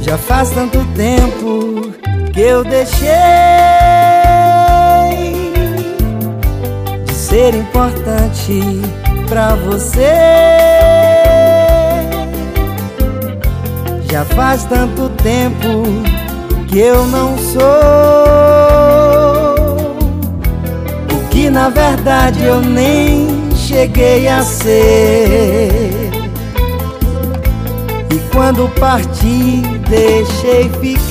Já faz tanto tempo que eu deixei de ser importante pra você. Já faz tanto tempo que eu não sou o que na verdade eu nem cheguei a ser. E quando parti, deixei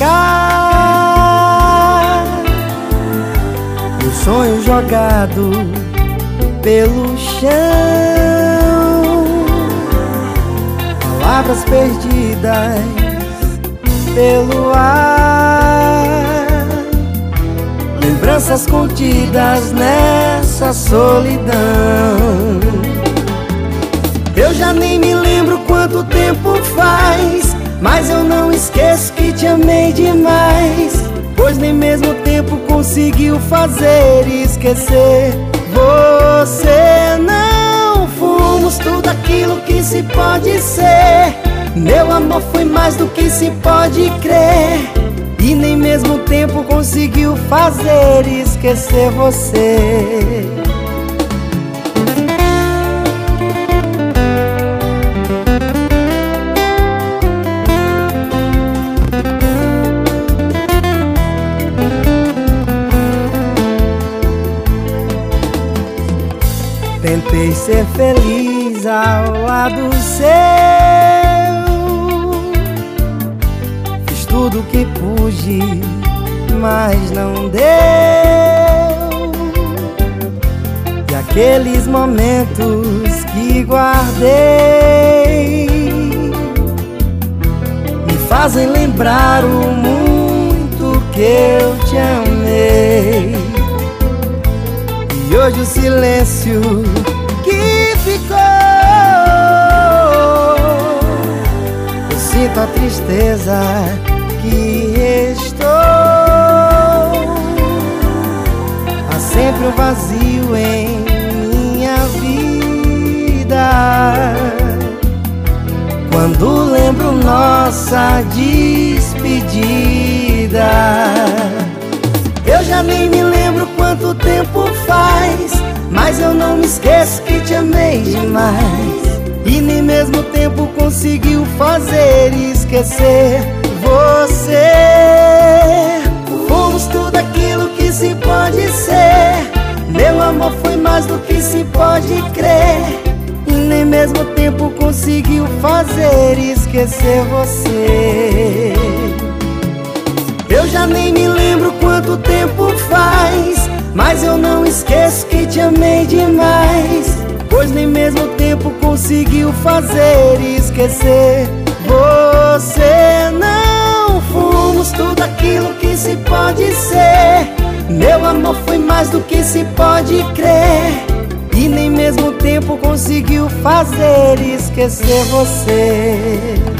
ficar meu sonho jogado pelo chão, palavras perdidas pelo ar, lembranças contidas nessa solidão. Eu já nem me lembro quanto tempo faz, mas eu não esqueço que te amei demais, pois nem mesmo o tempo conseguiu fazer esquecer você. Não fomos tudo aquilo que se pode ser, meu amor foi mais do que se pode crer, e nem mesmo o tempo conseguiu fazer esquecer você. Tentei ser feliz ao lado seu, fiz tudo que pude, mas não deu. E aqueles momentos que guardei me fazem lembrar o muito que eu te amei. E hoje o silêncio que ficou, eu sinto a tristeza que restou. Há sempre um vazio em minha vida quando lembro nossa despedida. Eu já nem me lembro quanto tempo faz, mas eu não me esqueço que te amei demais, e nem mesmo o tempo conseguiu fazer esquecer você. Fomos tudo aquilo que se pode ser, meu amor foi mais do que se pode crer, e nem mesmo o tempo conseguiu fazer esquecer você. Eu já nem me lembro quanto tempo faz, mas eu não esqueço que te amei demais, pois nem mesmo o tempo conseguiu fazer esquecer você. Não fomos tudo aquilo que se pode ser, meu amor foi mais do que se pode crer, e nem mesmo o tempo conseguiu fazer esquecer você.